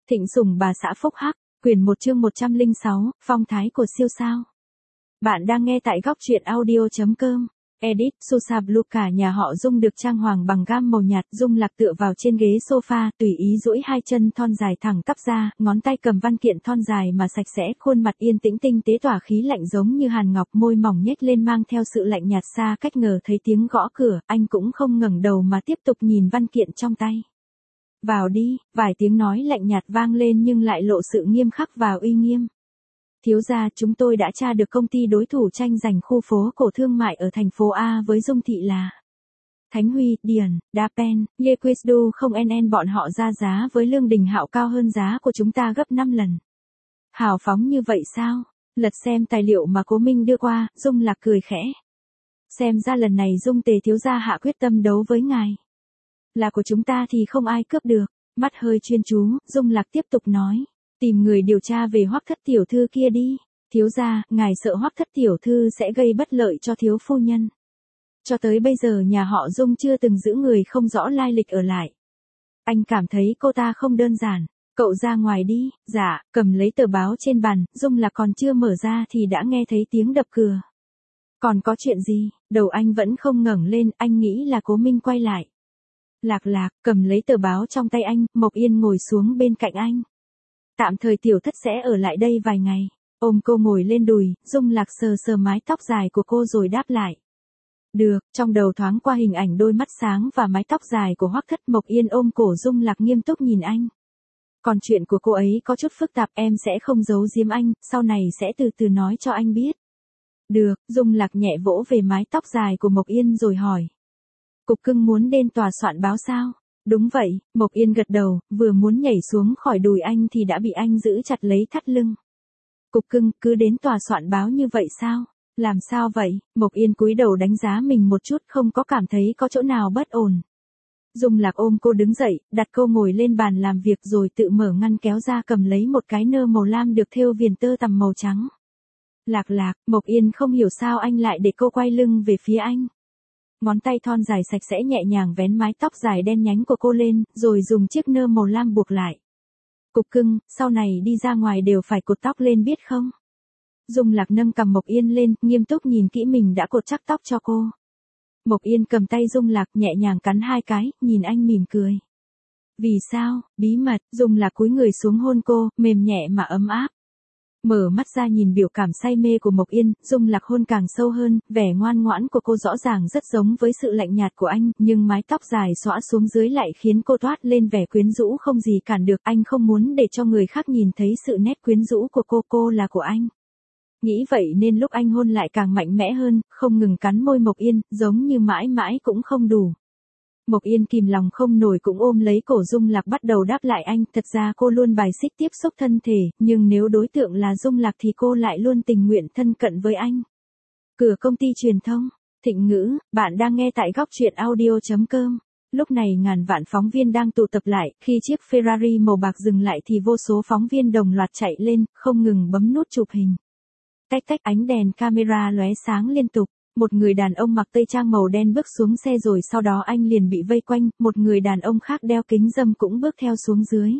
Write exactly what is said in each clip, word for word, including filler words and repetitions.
Thịnh sủng bà xã Phúc Hắc, quyển một chương một trăm lẻ sáu, phong thái của siêu sao. Bạn đang nghe tại góc truyện audio.com. Edit, Susablu cả nhà họ Dung được trang hoàng bằng gam màu nhạt. Dung Lạc tựa vào trên ghế sofa, tùy ý duỗi hai chân thon dài thẳng tắp ra, ngón tay cầm văn kiện thon dài mà sạch sẽ, khuôn mặt yên tĩnh tinh tế tỏa khí lạnh giống như hàn ngọc, môi mỏng nhếch lên mang theo sự lạnh nhạt. Xa cách ngờ thấy tiếng gõ cửa, anh cũng không ngẩng đầu mà tiếp tục nhìn văn kiện trong tay. Vào đi, vài tiếng nói lạnh nhạt vang lên nhưng lại lộ sự nghiêm khắc và uy nghiêm. Thiếu gia, chúng tôi đã tra được công ty đối thủ tranh giành khu phố cổ thương mại ở thành phố A với Dung Thị là Thánh Huy, Điền, Dapen, Yequisdu không en bọn họ ra giá với Lương Đình Hạo cao hơn giá của chúng ta gấp năm lần. Hào phóng như vậy sao? Lật xem tài liệu mà Cố Minh đưa qua, Dung Lạc cười khẽ. Xem ra lần này Dung Tề thiếu gia hạ quyết tâm đấu với ngài. Là của chúng ta thì không ai cướp được. Mắt hơi chuyên chú, Dung Lạc tiếp tục nói. Tìm người điều tra về Hoắc Thất tiểu thư kia đi. Thiếu gia, ngài sợ Hoắc Thất tiểu thư sẽ gây bất lợi cho thiếu phu nhân. Cho tới bây giờ nhà họ Dung chưa từng giữ người không rõ lai lịch ở lại. Anh cảm thấy cô ta không đơn giản. Cậu ra ngoài đi. Dạ, cầm lấy tờ báo trên bàn, Dung Lạc còn chưa mở ra thì đã nghe thấy tiếng đập cửa. Còn có chuyện gì? Đầu anh vẫn không ngẩng lên, anh nghĩ là Cố Minh quay lại. Lạc Lạc, cầm lấy tờ báo trong tay anh, Mộc Yên ngồi xuống bên cạnh anh. Tạm thời tiểu thất sẽ ở lại đây vài ngày. Ôm cô ngồi lên đùi, Dung Lạc sờ sờ mái tóc dài của cô rồi đáp lại. Được, trong đầu thoáng qua hình ảnh đôi mắt sáng và mái tóc dài của Hoắc Thất. Mộc Yên ôm cổ Dung Lạc nghiêm túc nhìn anh. Còn chuyện của cô ấy có chút phức tạp, em sẽ không giấu giếm anh, sau này sẽ từ từ nói cho anh biết. Được, Dung Lạc nhẹ vỗ về mái tóc dài của Mộc Yên rồi hỏi. Cục Cưng muốn đến tòa soạn báo sao? Đúng vậy, Mộc Yên gật đầu, vừa muốn nhảy xuống khỏi đùi anh thì đã bị anh giữ chặt lấy thắt lưng. Cục Cưng, cứ đến tòa soạn báo như vậy sao? Làm sao vậy? Mộc Yên cúi đầu đánh giá mình một chút, không có cảm thấy có chỗ nào bất ổn. Dung Lạc ôm cô đứng dậy, đặt cô ngồi lên bàn làm việc rồi tự mở ngăn kéo ra cầm lấy một cái nơ màu lam được thêu viền tơ tằm màu trắng. Lạc Lạc, Mộc Yên không hiểu sao anh lại để cô quay lưng về phía anh. Ngón tay thon dài sạch sẽ nhẹ nhàng vén mái tóc dài đen nhánh của cô lên, rồi dùng chiếc nơ màu lam buộc lại. Cục Cưng, sau này đi ra ngoài đều phải cột tóc lên biết không? Dung Lạc nâng cằm Mộc Yên lên, nghiêm túc nhìn kỹ mình đã cột chắc tóc cho cô. Mộc Yên cầm tay Dung Lạc nhẹ nhàng cắn hai cái, nhìn anh mỉm cười. Vì sao? Bí mật. Dung Lạc cúi người xuống hôn cô, mềm nhẹ mà ấm áp. Mở mắt ra nhìn biểu cảm say mê của Mộc Yên, Dung Lạc hôn càng sâu hơn, vẻ ngoan ngoãn của cô rõ ràng rất giống với sự lạnh nhạt của anh, nhưng mái tóc dài xõa xuống dưới lại khiến cô toát lên vẻ quyến rũ không gì cản được. Anh không muốn để cho người khác nhìn thấy sự nét quyến rũ của cô, cô là của anh. Nghĩ vậy nên lúc anh hôn lại càng mạnh mẽ hơn, không ngừng cắn môi Mộc Yên, giống như mãi mãi cũng không đủ. Mộc Yên kìm lòng không nổi cũng ôm lấy cổ Dung Lạc bắt đầu đáp lại anh, thật ra cô luôn bài xích tiếp xúc thân thể, nhưng nếu đối tượng là Dung Lạc thì cô lại luôn tình nguyện thân cận với anh. Cửa công ty truyền thông, Thịnh Ngữ, bạn đang nghe tại góc truyện audio.com. Lúc này ngàn vạn phóng viên đang tụ tập lại, khi chiếc Ferrari màu bạc dừng lại thì vô số phóng viên đồng loạt chạy lên, không ngừng bấm nút chụp hình. Tách tách ánh đèn camera lóe sáng liên tục. Một người đàn ông mặc tây trang màu đen bước xuống xe rồi sau đó anh liền bị vây quanh, một người đàn ông khác đeo kính râm cũng bước theo xuống dưới.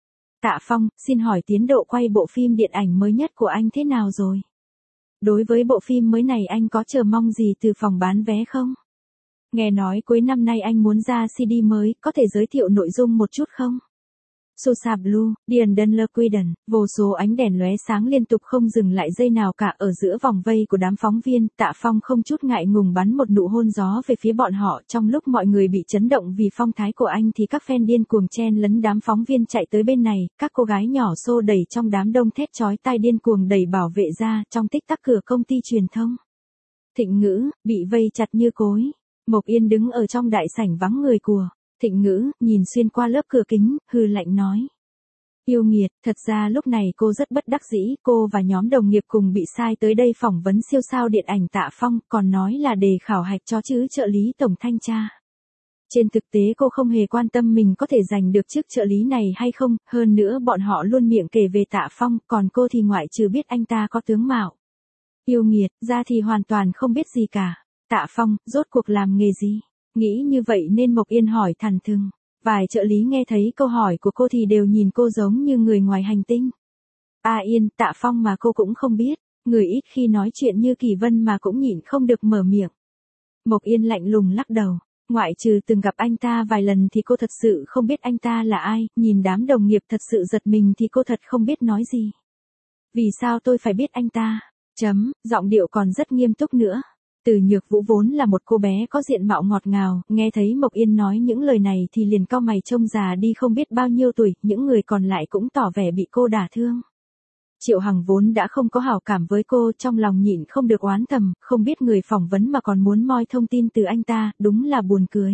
Tạ Phong, xin hỏi tiến độ quay bộ phim điện ảnh mới nhất của anh thế nào rồi? Đối với bộ phim mới này anh có chờ mong gì từ phòng bán vé không? Nghe nói cuối năm nay anh muốn ra xê đê mới, có thể giới thiệu nội dung một chút không? Susablu, Điền Đơn Lơ Quy Đần, vô số ánh đèn lóe sáng liên tục không dừng lại giây nào cả ở giữa vòng vây của đám phóng viên. Tạ Phong không chút ngại ngùng bắn một nụ hôn gió về phía bọn họ. Trong lúc mọi người bị chấn động vì phong thái của anh thì các fan điên cuồng chen lấn đám phóng viên chạy tới bên này, các cô gái nhỏ xô đẩy trong đám đông thét chói tai điên cuồng đẩy bảo vệ ra. Trong tích tắc cửa công ty truyền thông Thịnh Ngữ bị vây chặt như cối. Mộc Yên đứng ở trong đại sảnh vắng người của Thịnh Ngữ, nhìn xuyên qua lớp cửa kính, hừ lạnh nói. Yêu nghiệt, thật ra lúc này cô rất bất đắc dĩ, cô và nhóm đồng nghiệp cùng bị sai tới đây phỏng vấn siêu sao điện ảnh Tạ Phong, còn nói là đề khảo hạch cho chứ trợ lý tổng thanh tra. Trên thực tế cô không hề quan tâm mình có thể giành được chức trợ lý này hay không, hơn nữa bọn họ luôn miệng kể về Tạ Phong, còn cô thì ngoại trừ biết anh ta có tướng mạo yêu nghiệt, ra thì hoàn toàn không biết gì cả. Tạ Phong, rốt cuộc làm nghề gì? Nghĩ như vậy nên Mộc Yên hỏi thẳng thừng. Vài trợ lý nghe thấy câu hỏi của cô thì đều nhìn cô giống như người ngoài hành tinh. A Yên, Tạ Phong mà cô cũng không biết, người ít khi nói chuyện như Kỳ Vân mà cũng nhịn không được mở miệng. Mộc Yên lạnh lùng lắc đầu, ngoại trừ từng gặp anh ta vài lần thì cô thật sự không biết anh ta là ai, nhìn đám đồng nghiệp thật sự giật mình thì cô thật không biết nói gì. Vì sao tôi phải biết anh ta? Chấm, giọng điệu còn rất nghiêm túc nữa. Từ Nhược Vũ vốn là một cô bé có diện mạo ngọt ngào, nghe thấy Mộc Yên nói những lời này thì liền cau mày trông già đi không biết bao nhiêu tuổi, những người còn lại cũng tỏ vẻ bị cô đả thương. Triệu Hằng vốn đã không có hảo cảm với cô, trong lòng nhịn không được oán thầm, không biết người phỏng vấn mà còn muốn moi thông tin từ anh ta, đúng là buồn cười.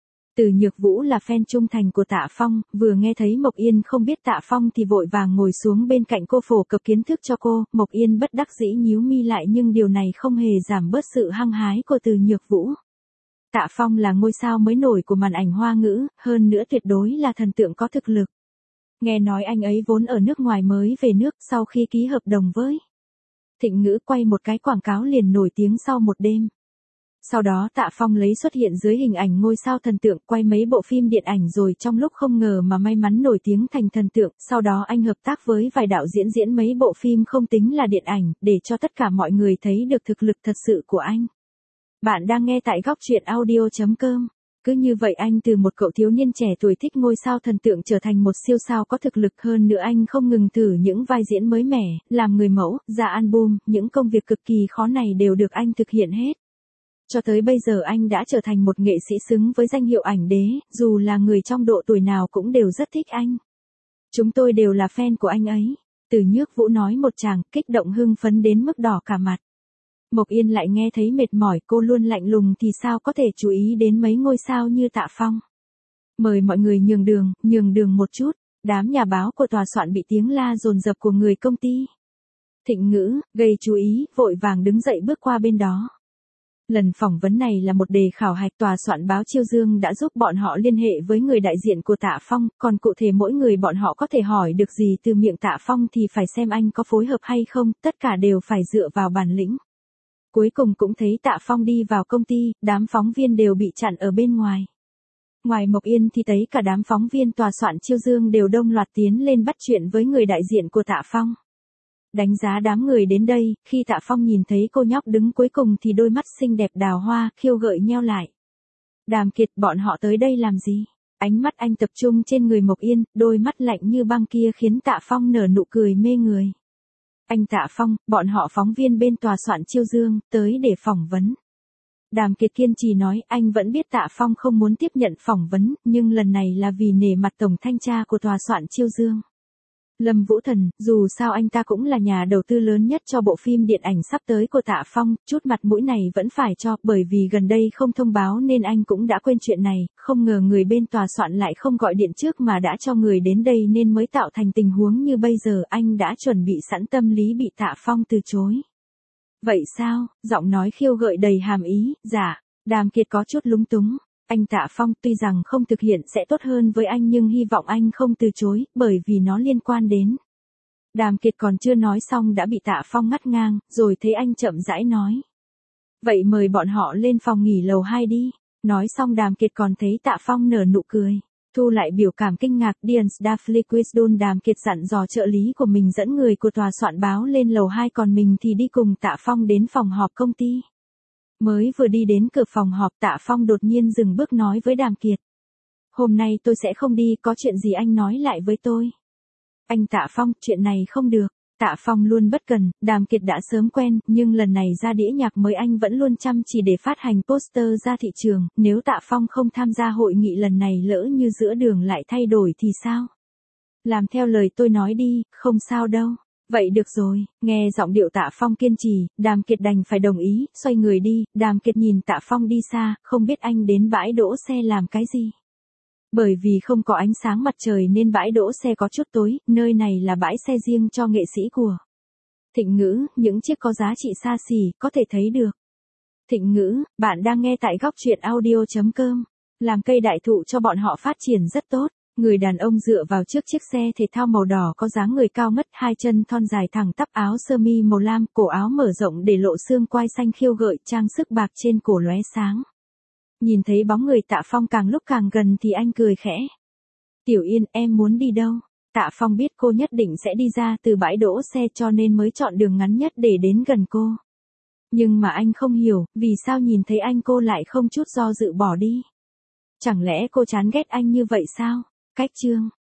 Từ Nhược Vũ là fan trung thành của Tạ Phong, vừa nghe thấy Mộc Yên không biết Tạ Phong thì vội vàng ngồi xuống bên cạnh cô phổ cập kiến thức cho cô, Mộc Yên bất đắc dĩ nhíu mi lại nhưng điều này không hề giảm bớt sự hăng hái của Từ Nhược Vũ. Tạ Phong là ngôi sao mới nổi của màn ảnh Hoa ngữ, hơn nữa tuyệt đối là thần tượng có thực lực. Nghe nói anh ấy vốn ở nước ngoài mới về nước sau khi ký hợp đồng với Thịnh Ngữ quay một cái quảng cáo liền nổi tiếng sau một đêm. Sau đó Tạ Phong lấy xuất hiện dưới hình ảnh ngôi sao thần tượng quay mấy bộ phim điện ảnh rồi trong lúc không ngờ mà may mắn nổi tiếng thành thần tượng. Sau đó anh hợp tác với vài đạo diễn diễn mấy bộ phim không tính là điện ảnh để cho tất cả mọi người thấy được thực lực thật sự của anh. Bạn đang nghe tại góc truyện audio chấm com. Cứ như vậy anh từ một cậu thiếu niên trẻ tuổi thích ngôi sao thần tượng trở thành một siêu sao có thực lực, hơn nữa anh không ngừng thử những vai diễn mới mẻ, làm người mẫu, ra album, những công việc cực kỳ khó này đều được anh thực hiện hết. Cho tới bây giờ anh đã trở thành một nghệ sĩ xứng với danh hiệu ảnh đế, dù là người trong độ tuổi nào cũng đều rất thích anh. Chúng tôi đều là fan của anh ấy. Từ Nhược Vũ nói một tràng, kích động hưng phấn đến mức đỏ cả mặt. Mộc Yên lại nghe thấy mệt mỏi, cô luôn lạnh lùng thì sao có thể chú ý đến mấy ngôi sao như Tạ Phong. Mời mọi người nhường đường, nhường đường một chút, đám nhà báo của tòa soạn bị tiếng la dồn dập của người công ty Thịnh Ngữ gây chú ý, vội vàng đứng dậy bước qua bên đó. Lần phỏng vấn này là một đề khảo hạch, tòa soạn báo Chiêu Dương đã giúp bọn họ liên hệ với người đại diện của Tạ Phong, còn cụ thể mỗi người bọn họ có thể hỏi được gì từ miệng Tạ Phong thì phải xem anh có phối hợp hay không, tất cả đều phải dựa vào bản lĩnh. Cuối cùng cũng thấy Tạ Phong đi vào công ty, đám phóng viên đều bị chặn ở bên ngoài. Ngoài Mộc Yên thì thấy cả đám phóng viên tòa soạn Chiêu Dương đều đông loạt tiến lên bắt chuyện với người đại diện của Tạ Phong. Đánh giá đám người đến đây, khi Tạ Phong nhìn thấy cô nhóc đứng cuối cùng thì đôi mắt xinh đẹp đào hoa, khiêu gợi nheo lại. Đàm Kiệt, bọn họ tới đây làm gì? Ánh mắt anh tập trung trên người Mộc Yên, đôi mắt lạnh như băng kia khiến Tạ Phong nở nụ cười mê người. Anh Tạ Phong, bọn họ phóng viên bên tòa soạn Chiêu Dương, tới để phỏng vấn. Đàm Kiệt kiên trì nói, anh vẫn biết Tạ Phong không muốn tiếp nhận phỏng vấn, nhưng lần này là vì nể mặt tổng thanh tra của tòa soạn Chiêu Dương. Lâm Vũ Thần, dù sao anh ta cũng là nhà đầu tư lớn nhất cho bộ phim điện ảnh sắp tới của Tạ Phong, chút mặt mũi này vẫn phải cho, bởi vì gần đây không thông báo nên anh cũng đã quên chuyện này, không ngờ người bên tòa soạn lại không gọi điện trước mà đã cho người đến đây nên mới tạo thành tình huống như bây giờ, anh đã chuẩn bị sẵn tâm lý bị Tạ Phong từ chối. Vậy sao? Giọng nói khiêu gợi đầy hàm ý, dạ. Đàm Kiệt có chút lúng túng. Anh Tạ Phong tuy rằng không thực hiện sẽ tốt hơn với anh nhưng hy vọng anh không từ chối, bởi vì nó liên quan đến. Đàm Kiệt còn chưa nói xong đã bị Tạ Phong ngắt ngang, rồi thấy anh chậm rãi nói. Vậy mời bọn họ lên phòng nghỉ lầu hai đi. Nói xong Đàm Kiệt còn thấy Tạ Phong nở nụ cười. Thu lại biểu cảm kinh ngạc, Dians Dafliquisdon. Đàm Kiệt dặn dò trợ lý của mình dẫn người của tòa soạn báo lên lầu hai, còn mình thì đi cùng Tạ Phong đến phòng họp công ty. Mới vừa đi đến cửa phòng họp, Tạ Phong đột nhiên dừng bước nói với Đàm Kiệt. Hôm nay tôi sẽ không đi, có chuyện gì anh nói lại với tôi. Anh Tạ Phong, chuyện này không được. Tạ Phong luôn bất cần, Đàm Kiệt đã sớm quen, nhưng lần này ra đĩa nhạc mới anh vẫn luôn chăm chỉ để phát hành poster ra thị trường, nếu Tạ Phong không tham gia hội nghị lần này lỡ như giữa đường lại thay đổi thì sao? Làm theo lời tôi nói đi, không sao đâu. Vậy được rồi, nghe giọng điệu Tạ Phong kiên trì, Đàm Kiệt đành phải đồng ý, xoay người đi, Đàm Kiệt nhìn Tạ Phong đi xa, không biết anh đến bãi đỗ xe làm cái gì. Bởi vì không có ánh sáng mặt trời nên bãi đỗ xe có chút tối, nơi này là bãi xe riêng cho nghệ sĩ của Thịnh Ngữ, những chiếc có giá trị xa xỉ, có thể thấy được. Thịnh Ngữ, bạn đang nghe tại góc truyện audio chấm com, làm cây đại thụ cho bọn họ phát triển rất tốt. Người đàn ông dựa vào trước chiếc xe thể thao màu đỏ có dáng người cao ngất, hai chân thon dài thẳng tắp, áo sơ mi màu lam, cổ áo mở rộng để lộ xương quai xanh khiêu gợi, trang sức bạc trên cổ lóe sáng. Nhìn thấy bóng người Tạ Phong càng lúc càng gần thì anh cười khẽ. Tiểu Yên, em muốn đi đâu? Tạ Phong biết cô nhất định sẽ đi ra từ bãi đỗ xe cho nên mới chọn đường ngắn nhất để đến gần cô. Nhưng mà anh không hiểu, vì sao nhìn thấy anh cô lại không chút do dự bỏ đi. Chẳng lẽ cô chán ghét anh như vậy sao? Cách chương